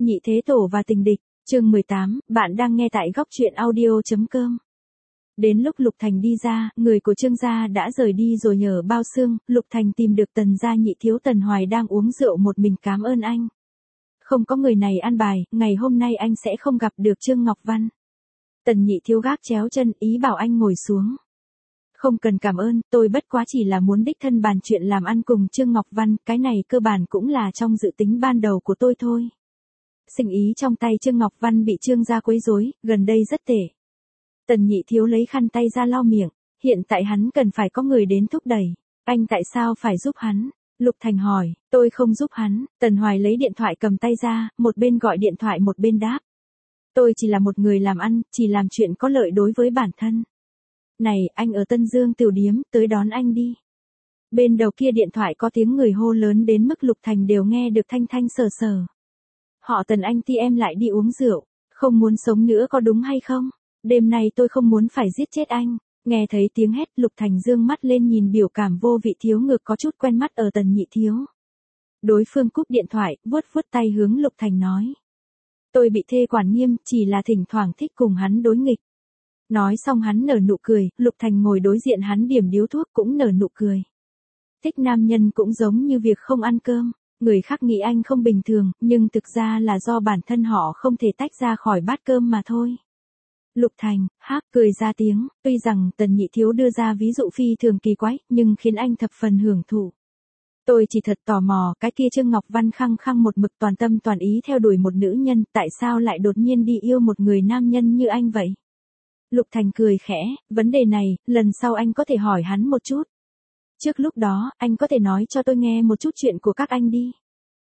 Nhị thế tổ và tình địch, chương 18, bạn đang nghe tại góc truyện audio.com. Đến lúc Lục Thành đi ra, người của Trương gia đã rời đi rồi nhờ bao xương, Lục Thành tìm được Tần gia nhị thiếu Tần Hoài đang uống rượu một mình cảm ơn anh. Không có người này an bài, ngày hôm nay anh sẽ không gặp được Trương Ngọc Văn. Tần nhị thiếu gác chéo chân ý bảo anh ngồi xuống. Không cần cảm ơn, tôi bất quá chỉ là muốn đích thân bàn chuyện làm ăn cùng Trương Ngọc Văn, cái này cơ bản cũng là trong dự tính ban đầu của tôi thôi. Sinh ý trong tay Trương Ngọc Văn bị Trương gia quấy rối, gần đây rất tệ. Tần nhị thiếu lấy khăn tay ra lau miệng, hiện tại hắn cần phải có người đến thúc đẩy. Anh tại sao phải giúp hắn? Lục Thành hỏi, tôi không giúp hắn. Tần Hoài lấy điện thoại cầm tay ra, một bên gọi điện thoại một bên đáp. Tôi chỉ là một người làm ăn, chỉ làm chuyện có lợi đối với bản thân. Này, anh ở Tân Dương tiểu điếm, tới đón anh đi. Bên đầu kia điện thoại có tiếng người hô lớn đến mức Lục Thành đều nghe được thanh thanh sờ sờ. Họ Tần anh thì em lại đi uống rượu, không muốn sống nữa có đúng hay không? Đêm nay tôi không muốn phải giết chết anh. Nghe thấy tiếng hét, Lục Thành dương mắt lên nhìn biểu cảm vô vị thiếu ngược có chút quen mắt ở Tần nhị thiếu. Đối phương cúp điện thoại, vuốt tay hướng Lục Thành nói. Tôi bị thê quản nghiêm, chỉ là thỉnh thoảng thích cùng hắn đối nghịch. Nói xong hắn nở nụ cười, Lục Thành ngồi đối diện hắn điểm điếu thuốc cũng nở nụ cười. Thích nam nhân cũng giống như việc không ăn cơm, người khác nghĩ anh không bình thường, nhưng thực ra là do bản thân họ không thể tách ra khỏi bát cơm mà thôi. Lục Thành, cười ra tiếng, tuy rằng Tần nhị thiếu đưa ra ví dụ phi thường kỳ quái, nhưng khiến anh thập phần hưởng thụ. Tôi chỉ thật tò mò, cái kia Trương Ngọc Văn khăng khăng một mực toàn tâm toàn ý theo đuổi một nữ nhân, tại sao lại đột nhiên đi yêu một người nam nhân như anh vậy? Lục Thành cười khẽ, vấn đề này, lần sau anh có thể hỏi hắn một chút. Trước lúc đó, anh có thể nói cho tôi nghe một chút chuyện của các anh đi.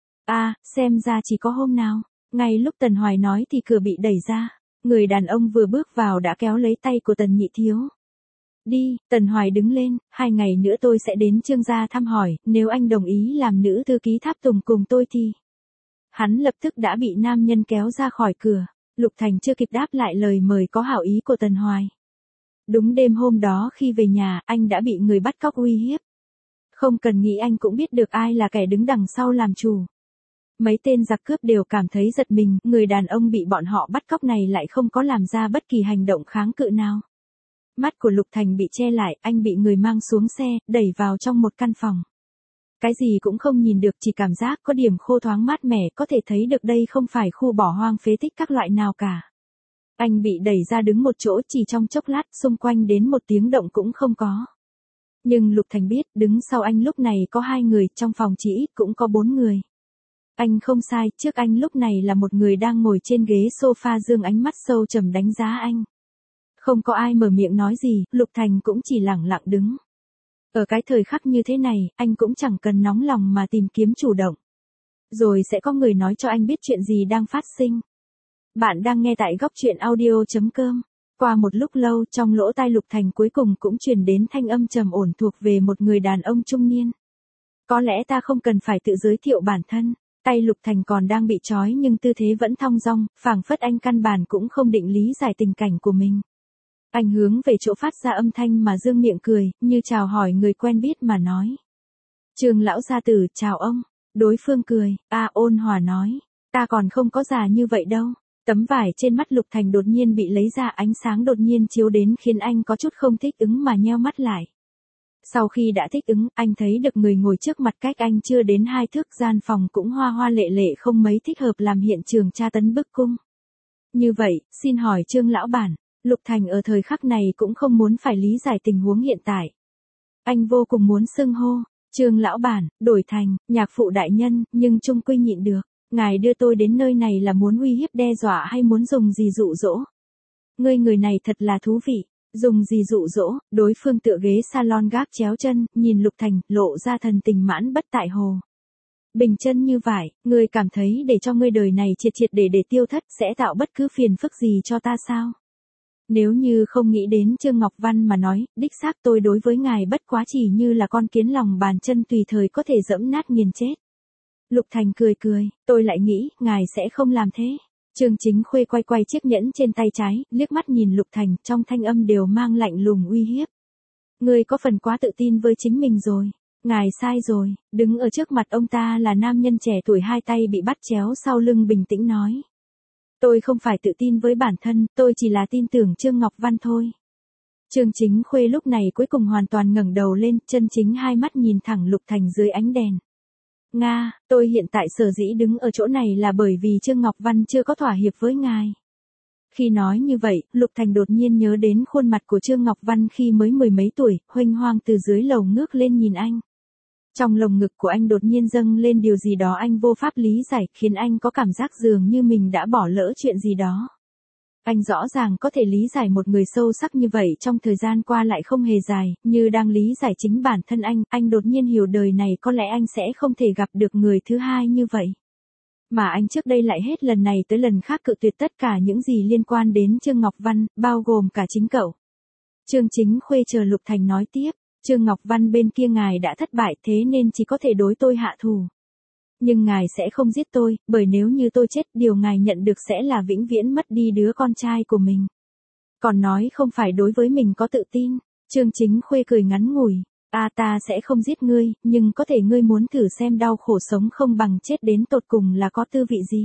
Xem ra chỉ có hôm nào. Ngay lúc Tần Hoài nói thì cửa bị đẩy ra. Người đàn ông vừa bước vào đã kéo lấy tay của Tần nhị thiếu. Đi, Tần Hoài đứng lên, 2 ngày nữa tôi sẽ đến Trương gia thăm hỏi, nếu anh đồng ý làm nữ thư ký tháp tùng cùng tôi thì... Hắn lập tức đã bị nam nhân kéo ra khỏi cửa. Lục Thành chưa kịp đáp lại lời mời có hảo ý của Tần Hoài. Đúng đêm hôm đó khi về nhà, anh đã bị người bắt cóc uy hiếp. Không cần nghĩ anh cũng biết được ai là kẻ đứng đằng sau làm chủ. Mấy tên giặc cướp đều cảm thấy giật mình, người đàn ông bị bọn họ bắt cóc này lại không có làm ra bất kỳ hành động kháng cự nào. Mắt của Lục Thành bị che lại, anh bị người mang xuống xe, đẩy vào trong một căn phòng. Cái gì cũng không nhìn được, chỉ cảm giác có điểm khô thoáng mát mẻ, có thể thấy được đây không phải khu bỏ hoang phế tích các loại nào cả. Anh bị đẩy ra đứng một chỗ chỉ trong chốc lát, xung quanh đến một tiếng động cũng không có. Nhưng Lục Thành biết, đứng sau anh lúc này có 2 người, trong phòng chỉ ít cũng có 4 người. Anh không sai, trước anh lúc này là một người đang ngồi trên ghế sofa dương ánh mắt sâu trầm đánh giá anh. Không có ai mở miệng nói gì, Lục Thành cũng chỉ lẳng lặng đứng. Ở cái thời khắc như thế này, anh cũng chẳng cần nóng lòng mà tìm kiếm chủ động. Rồi sẽ có người nói cho anh biết chuyện gì đang phát sinh. Bạn đang nghe tại góc truyện audio.com. Qua một lúc lâu, trong lỗ tai Lục Thành cuối cùng cũng truyền đến thanh âm trầm ổn thuộc về một người đàn ông trung niên. Có lẽ ta không cần phải tự giới thiệu bản thân. Tay Lục Thành còn đang bị trói nhưng tư thế vẫn thong dong, phảng phất anh căn bản cũng không định lý giải tình cảnh của mình. Anh hướng về chỗ phát ra âm thanh mà dương miệng cười, như chào hỏi người quen biết mà nói. Trương lão gia tử, chào ông. Đối phương cười, ôn hòa nói, ta còn không có già như vậy đâu. Tấm vải trên mắt Lục Thành đột nhiên bị lấy ra, ánh sáng đột nhiên chiếu đến khiến anh có chút không thích ứng mà nheo mắt lại. Sau khi đã thích ứng, anh thấy được người ngồi trước mặt cách anh chưa đến 2 thước, gian phòng cũng hoa hoa lệ lệ không mấy thích hợp làm hiện trường tra tấn bức cung. Như vậy, xin hỏi Trương lão bản, Lục Thành ở thời khắc này cũng không muốn phải lý giải tình huống hiện tại. Anh vô cùng muốn xưng hô, Trương lão bản, đổi thành, nhạc phụ đại nhân, nhưng chung quy nhịn được. Ngài đưa tôi đến nơi này là muốn uy hiếp đe dọa hay muốn dùng gì dụ dỗ? Ngươi người này thật là thú vị. Dùng gì dụ dỗ? Đối phương tựa ghế salon gác chéo chân, nhìn Lục Thành, lộ ra thần tình mãn bất tại hồ. Bình chân như vải, ngươi cảm thấy để cho ngươi đời này triệt triệt để tiêu thất sẽ tạo bất cứ phiền phức gì cho ta sao? Nếu như không nghĩ đến Trương Ngọc Văn mà nói, đích xác tôi đối với ngài bất quá chỉ như là con kiến lòng bàn chân tùy thời có thể dẫm nát nghiền chết. Lục Thành cười, tôi lại nghĩ, ngài sẽ không làm thế. Trương Chính Khuê quay chiếc nhẫn trên tay trái, liếc mắt nhìn Lục Thành, trong thanh âm đều mang lạnh lùng uy hiếp. Ngươi có phần quá tự tin với chính mình rồi. Ngài sai rồi, đứng ở trước mặt ông ta là nam nhân trẻ tuổi hai tay bị bắt chéo sau lưng bình tĩnh nói. Tôi không phải tự tin với bản thân, tôi chỉ là tin tưởng Trương Ngọc Văn thôi. Trương Chính Khuê lúc này cuối cùng hoàn toàn ngẩng đầu lên, chân chính hai mắt nhìn thẳng Lục Thành dưới ánh đèn. Nga, tôi hiện tại sở dĩ đứng ở chỗ này là bởi vì Trương Ngọc Văn chưa có thỏa hiệp với ngài. Khi nói như vậy, Lục Thành đột nhiên nhớ đến khuôn mặt của Trương Ngọc Văn khi mới mười mấy tuổi, huênh hoang từ dưới lầu ngước lên nhìn anh. Trong lồng ngực của anh đột nhiên dâng lên điều gì đó anh vô pháp lý giải, khiến anh có cảm giác dường như mình đã bỏ lỡ chuyện gì đó. Anh rõ ràng có thể lý giải một người sâu sắc như vậy trong thời gian qua lại không hề dài, như đang lý giải chính bản thân anh đột nhiên hiểu đời này có lẽ anh sẽ không thể gặp được người thứ hai như vậy. Mà anh trước đây lại hết lần này tới lần khác cự tuyệt tất cả những gì liên quan đến Trương Ngọc Văn, bao gồm cả chính cậu. Trương Chính Khuê chờ Lục Thành nói tiếp, Trương Ngọc Văn bên kia ngài đã thất bại thế nên chỉ có thể đối tôi hạ thù. Nhưng ngài sẽ không giết tôi, bởi nếu như tôi chết điều ngài nhận được sẽ là vĩnh viễn mất đi đứa con trai của mình. Còn nói không phải đối với mình có tự tin, Trương Chính Khuê cười ngắn ngủi, ta sẽ không giết ngươi, nhưng có thể ngươi muốn thử xem đau khổ sống không bằng chết đến tột cùng là có tư vị gì.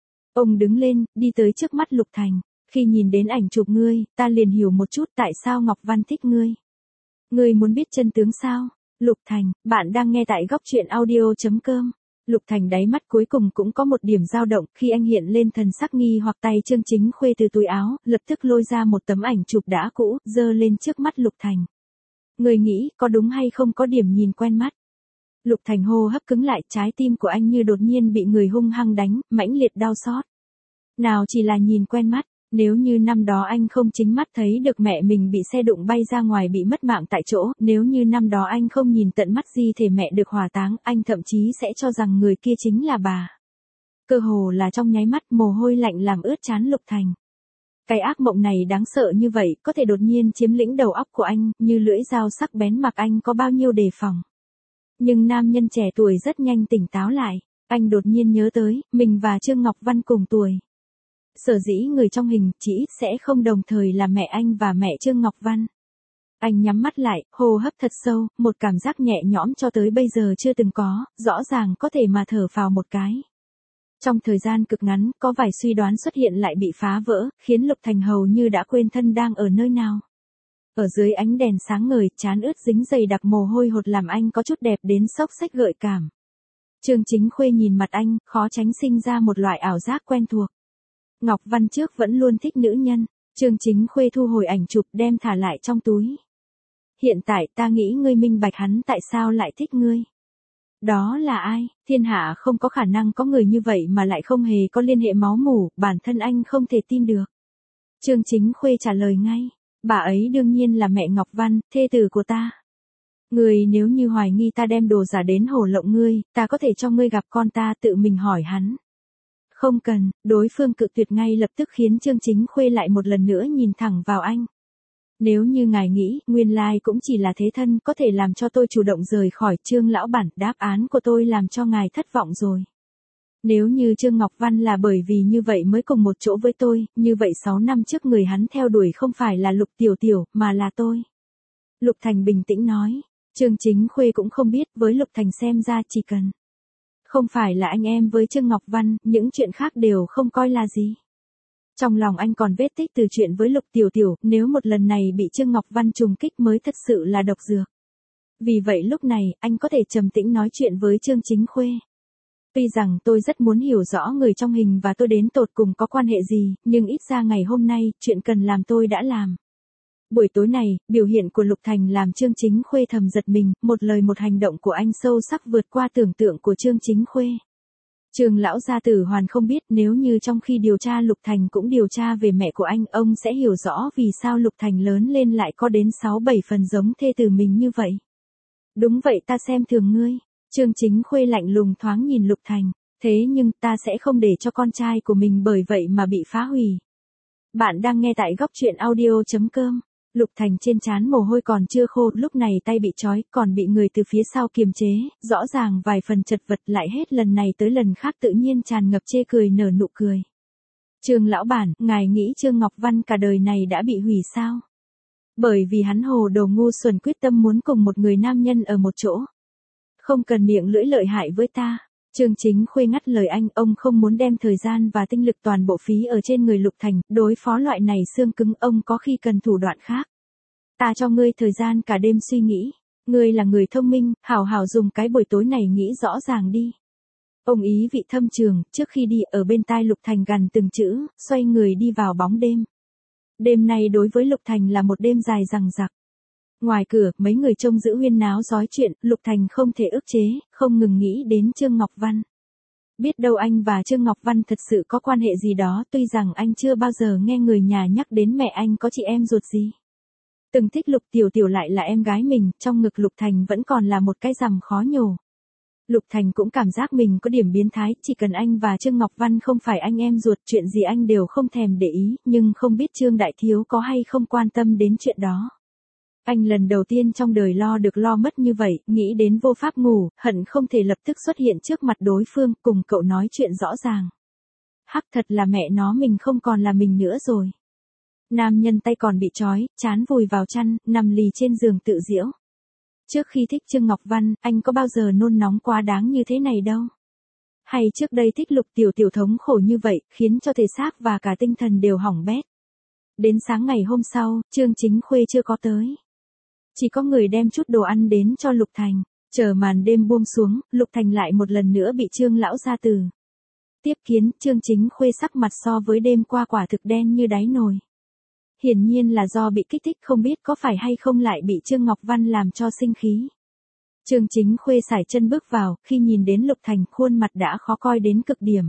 Ông đứng lên, đi tới trước mắt Lục Thành, khi nhìn đến ảnh chụp ngươi, ta liền hiểu một chút tại sao Ngọc Văn thích ngươi. Ngươi muốn biết chân tướng sao? Lục Thành, bạn đang nghe tại góc truyện audio.com. Lục Thành đáy mắt cuối cùng cũng có một điểm dao động khi anh hiện lên thần sắc nghi hoặc tay Trương Chính Khuê từ túi áo, lập tức lôi ra một tấm ảnh chụp đã cũ, dơ lên trước mắt Lục Thành. Người nghĩ có đúng hay không có điểm nhìn quen mắt. Lục Thành hô hấp cứng lại, trái tim của anh như đột nhiên bị người hung hăng đánh, mãnh liệt đau xót. Nào chỉ là nhìn quen mắt, nếu như năm đó anh không chính mắt thấy được mẹ mình bị xe đụng bay ra ngoài bị mất mạng tại chỗ, nếu như năm đó anh không nhìn tận mắt di thể mẹ được hỏa táng, anh thậm chí sẽ cho rằng người kia chính là bà. Cơ hồ là trong nháy mắt mồ hôi lạnh làm ướt trán Lục Thành. Cái ác mộng này đáng sợ như vậy, có thể đột nhiên chiếm lĩnh đầu óc của anh, như lưỡi dao sắc bén mặc anh có bao nhiêu đề phòng. Nhưng nam nhân trẻ tuổi rất nhanh tỉnh táo lại, anh đột nhiên nhớ tới, mình và Trương Ngọc Văn cùng tuổi. Sở dĩ người trong hình chỉ ít sẽ không đồng thời là mẹ anh và mẹ Trương Ngọc Văn. Anh nhắm mắt lại, hô hấp thật sâu, một cảm giác nhẹ nhõm cho tới bây giờ chưa từng có, rõ ràng có thể mà thở phào một cái. Trong thời gian cực ngắn, có vài suy đoán xuất hiện lại bị phá vỡ, khiến Lục Thành hầu như đã quên thân đang ở nơi nào. Ở dưới ánh đèn sáng ngời, trán ướt dính dày đặc mồ hôi hột làm anh có chút đẹp đến xốc xếch gợi cảm. Trương Chính Khuê nhìn mặt anh, khó tránh sinh ra một loại ảo giác quen thuộc. Ngọc Văn trước vẫn luôn thích nữ nhân, Trương Chính Khuê thu hồi ảnh chụp đem thả lại trong túi. Hiện tại ta nghĩ ngươi minh bạch hắn tại sao lại thích ngươi. Đó là ai? Thiên hạ không có khả năng có người như vậy mà lại không hề có liên hệ máu mủ, bản thân anh không thể tin được. Trương Chính Khuê trả lời ngay, bà ấy đương nhiên là mẹ Ngọc Văn, thê tử của ta. Ngươi nếu như hoài nghi ta đem đồ giả đến hổ lộng ngươi, ta có thể cho ngươi gặp con ta tự mình hỏi hắn. Không cần, đối phương cự tuyệt ngay lập tức khiến Trương Chính Khuê lại một lần nữa nhìn thẳng vào anh. Nếu như ngài nghĩ, nguyên lai cũng chỉ là thế thân có thể làm cho tôi chủ động rời khỏi Trương lão bản, đáp án của tôi làm cho ngài thất vọng rồi. Nếu như Trương Ngọc Văn là bởi vì như vậy mới cùng một chỗ với tôi, như vậy 6 năm trước người hắn theo đuổi không phải là Lục Tiểu Tiểu, mà là tôi. Lục Thành bình tĩnh nói, Trương Chính Khuê cũng không biết, với Lục Thành xem ra chỉ cần không phải là anh em với Trương Ngọc Văn, những chuyện khác đều không coi là gì. Trong lòng anh còn vết tích từ chuyện với Lục Tiểu Tiểu, nếu một lần này bị Trương Ngọc Văn trùng kích mới thật sự là độc dược. Vì vậy lúc này, anh có thể trầm tĩnh nói chuyện với Trương Chính Khuê. Tuy rằng tôi rất muốn hiểu rõ người trong hình và tôi đến tột cùng có quan hệ gì, nhưng ít ra ngày hôm nay, chuyện cần làm tôi đã làm. Buổi tối này, biểu hiện của Lục Thành làm Trương Chính Khuê thầm giật mình, một lời một hành động của anh sâu sắc vượt qua tưởng tượng của Trương Chính Khuê. Trương lão gia tử hoàn không biết nếu như trong khi điều tra Lục Thành cũng điều tra về mẹ của anh, ông sẽ hiểu rõ vì sao Lục Thành lớn lên lại có đến 6-7 phần giống thê tử mình như vậy. Đúng vậy, ta xem thường ngươi. Trương Chính Khuê lạnh lùng thoáng nhìn Lục Thành, thế nhưng ta sẽ không để cho con trai của mình bởi vậy mà bị phá hủy. Bạn đang nghe tại góc truyện audio.com. Lục Thành trên trán mồ hôi còn chưa khô, lúc này tay bị trói, còn bị người từ phía sau kiềm chế, rõ ràng vài phần chật vật lại hết lần này tới lần khác tự nhiên tràn ngập chê cười nở nụ cười. Trương lão bản, ngài nghĩ Trương Ngọc Văn cả đời này đã bị hủy sao? Bởi vì hắn hồ đồ ngu xuẩn quyết tâm muốn cùng một người nam nhân ở một chỗ. Không cần miệng lưỡi lợi hại với ta. Trương Chính Khuê ngắt lời anh, ông không muốn đem thời gian và tinh lực toàn bộ phí ở trên người Lục Thành, đối phó loại này xương cứng ông có khi cần thủ đoạn khác. Ta cho ngươi thời gian cả đêm suy nghĩ. Ngươi là người thông minh, hảo hảo dùng cái buổi tối này nghĩ rõ ràng đi. Ông ý vị thâm trường, trước khi đi ở bên tai Lục Thành gằn từng chữ, xoay người đi vào bóng đêm. Đêm nay đối với Lục Thành là một đêm dài dằng dặc. Ngoài cửa, mấy người trông giữ huyên náo rói chuyện, Lục Thành không thể ức chế, không ngừng nghĩ đến Trương Ngọc Văn. Biết đâu anh và Trương Ngọc Văn thật sự có quan hệ gì đó, tuy rằng anh chưa bao giờ nghe người nhà nhắc đến mẹ anh có chị em ruột gì. Từng thích Lục Tiểu Tiểu lại là em gái mình, trong ngực Lục Thành vẫn còn là một cái rằm khó nhổ. Lục Thành cũng cảm giác mình có điểm biến thái, chỉ cần anh và Trương Ngọc Văn không phải anh em ruột, chuyện gì anh đều không thèm để ý, nhưng không biết Trương Đại Thiếu có hay không quan tâm đến chuyện đó. Anh lần đầu tiên trong đời lo được lo mất như vậy, nghĩ đến vô pháp ngủ, hận không thể lập tức xuất hiện trước mặt đối phương, cùng cậu nói chuyện rõ ràng. Hắc thật là mẹ nó mình không còn là mình nữa rồi. Nam nhân tay còn bị trói, chán vùi vào chăn, nằm lì trên giường tự giễu. Trước khi thích Trương Ngọc Văn, anh có bao giờ nôn nóng quá đáng như thế này đâu. Hay trước đây thích Lục Tiểu Tiểu thống khổ như vậy, khiến cho thể xác và cả tinh thần đều hỏng bét. Đến sáng ngày hôm sau, Trương Chính Khuê chưa có tới. Chỉ có người đem chút đồ ăn đến cho Lục Thành. Chờ màn đêm buông xuống, Lục Thành lại một lần nữa bị Trương lão gia từ tiếp kiến. Trương Chính Khuê sắc mặt so với đêm qua quả thực đen như đáy nồi. Hiển nhiên là do bị kích thích, không biết có phải hay không lại bị Trương Ngọc Văn làm cho sinh khí. Trương Chính Khuê sải chân bước vào, khi nhìn đến Lục Thành khuôn mặt đã khó coi đến cực điểm.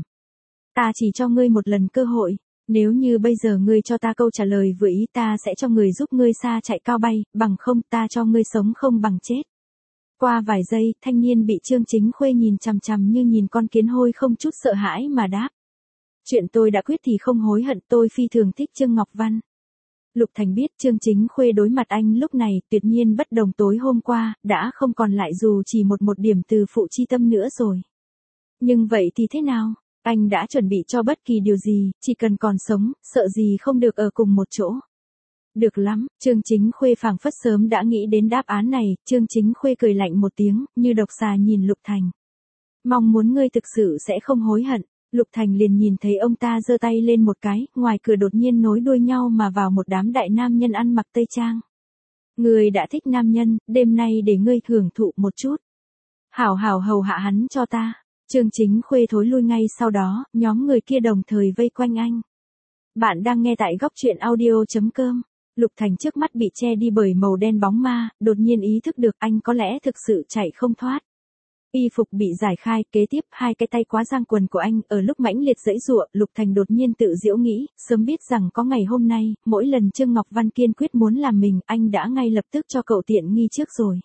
Ta chỉ cho ngươi một lần cơ hội, nếu như bây giờ ngươi cho ta câu trả lời vừa ý ta sẽ cho người giúp ngươi xa chạy cao bay, bằng không ta cho ngươi sống không bằng chết. Qua vài giây, thanh niên bị Trương Chính Khuê nhìn chằm chằm như nhìn con kiến hôi không chút sợ hãi mà đáp. Chuyện tôi đã quyết thì không hối hận, tôi phi thường thích Trương Ngọc Văn. Lục Thành biết Trương Chính Khuê đối mặt anh lúc này tuyệt nhiên bất đồng tối hôm qua, đã không còn lại dù chỉ một điểm từ phụ chi tâm nữa rồi. Nhưng vậy thì thế nào? Anh đã chuẩn bị cho bất kỳ điều gì, chỉ cần còn sống, sợ gì không được ở cùng một chỗ. Được lắm, Trương Chính Khuê phảng phất sớm đã nghĩ đến đáp án này, Trương Chính Khuê cười lạnh một tiếng, như độc xà nhìn Lục Thành. Mong muốn ngươi thực sự sẽ không hối hận. Lục Thành liền nhìn thấy ông ta giơ tay lên một cái, ngoài cửa đột nhiên nối đuôi nhau mà vào một đám đại nam nhân ăn mặc tây trang. Ngươi đã thích nam nhân, đêm nay để ngươi hưởng thụ một chút. Hảo hảo hầu hạ hắn cho ta. Trương Chính Khuê thối lui ngay sau đó, nhóm người kia đồng thời vây quanh anh. Bạn đang nghe tại góc truyện audio.com. Lục Thành trước mắt bị che đi bởi màu đen bóng ma, đột nhiên ý thức được anh có lẽ thực sự chạy không thoát. Y phục bị giải khai, kế tiếp hai cái tay quá giang quần của anh, ở lúc mãnh liệt giãy giụa, Lục Thành đột nhiên tự giễu nghĩ, sớm biết rằng có ngày hôm nay, mỗi lần Trương Ngọc Văn kiên quyết muốn làm mình, anh đã ngay lập tức cho cậu tiện nghi trước rồi.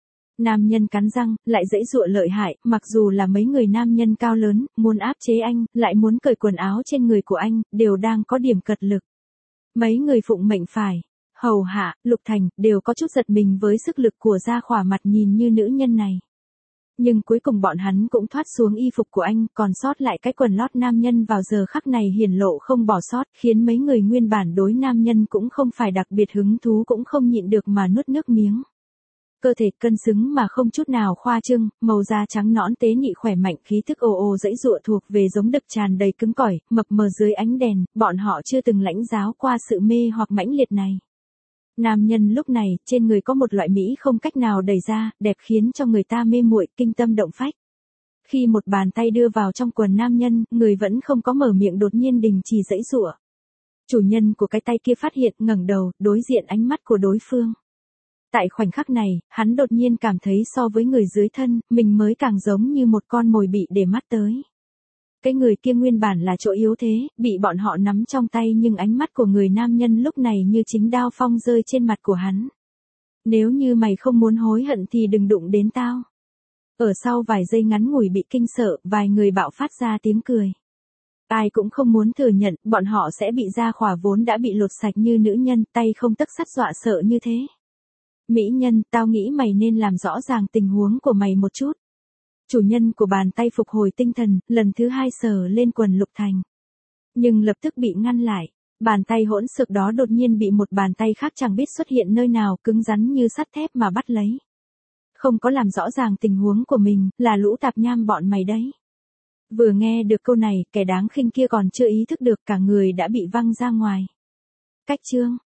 Nam nhân cắn răng, lại giãy giụa lợi hại, mặc dù là mấy người nam nhân cao lớn, muốn áp chế anh, lại muốn cởi quần áo trên người của anh, đều đang có điểm cật lực. Mấy người phụng mệnh phải hầu hạ, Lục Thành, đều có chút giật mình với sức lực của gia khỏa mặt nhìn như nữ nhân này. Nhưng cuối cùng bọn hắn cũng thoát xuống y phục của anh, còn sót lại cái quần lót nam nhân vào giờ khắc này hiển lộ không bỏ sót, khiến mấy người nguyên bản đối nam nhân cũng không phải đặc biệt hứng thú cũng không nhịn được mà nuốt nước miếng. Cơ thể cân xứng mà không chút nào khoa trương, màu da trắng nõn tế nhị khỏe mạnh, khí thức ồ ồ dãy dụa thuộc về giống đực tràn đầy cứng cỏi, mập mờ dưới ánh đèn, bọn họ chưa từng lãnh giáo qua sự mê hoặc mãnh liệt này. Nam nhân lúc này, trên người có một loại mỹ không cách nào đẩy ra, đẹp khiến cho người ta mê muội, kinh tâm động phách. Khi một bàn tay đưa vào trong quần nam nhân, người vẫn không có mở miệng đột nhiên đình chỉ giãy giụa. Chủ nhân của cái tay kia phát hiện, ngẩng đầu, đối diện ánh mắt của đối phương. Tại khoảnh khắc này, hắn đột nhiên cảm thấy so với người dưới thân, mình mới càng giống như một con mồi bị để mắt tới. Cái người kia nguyên bản là chỗ yếu thế, bị bọn họ nắm trong tay nhưng ánh mắt của người nam nhân lúc này như chính đao phong rơi trên mặt của hắn. Nếu như mày không muốn hối hận thì đừng đụng đến tao. Ở sau vài giây ngắn ngủi bị kinh sợ, vài người bạo phát ra tiếng cười. Ai cũng không muốn thừa nhận, bọn họ sẽ bị gia khỏa vốn đã bị lột sạch như nữ nhân, tay không tấc sắt dọa sợ như thế. Mỹ nhân, tao nghĩ mày nên làm rõ ràng tình huống của mày một chút. Chủ nhân của bàn tay phục hồi tinh thần, lần thứ hai sờ lên quần Lục Thành. Nhưng lập tức bị ngăn lại. Bàn tay hỗn xược đó đột nhiên bị một bàn tay khác chẳng biết xuất hiện nơi nào cứng rắn như sắt thép mà bắt lấy. không có làm rõ ràng tình huống của mình, là lũ tạp nham bọn mày đấy. Vừa nghe được câu này, kẻ đáng khinh kia còn chưa ý thức được cả người đã bị văng ra ngoài. Cách chương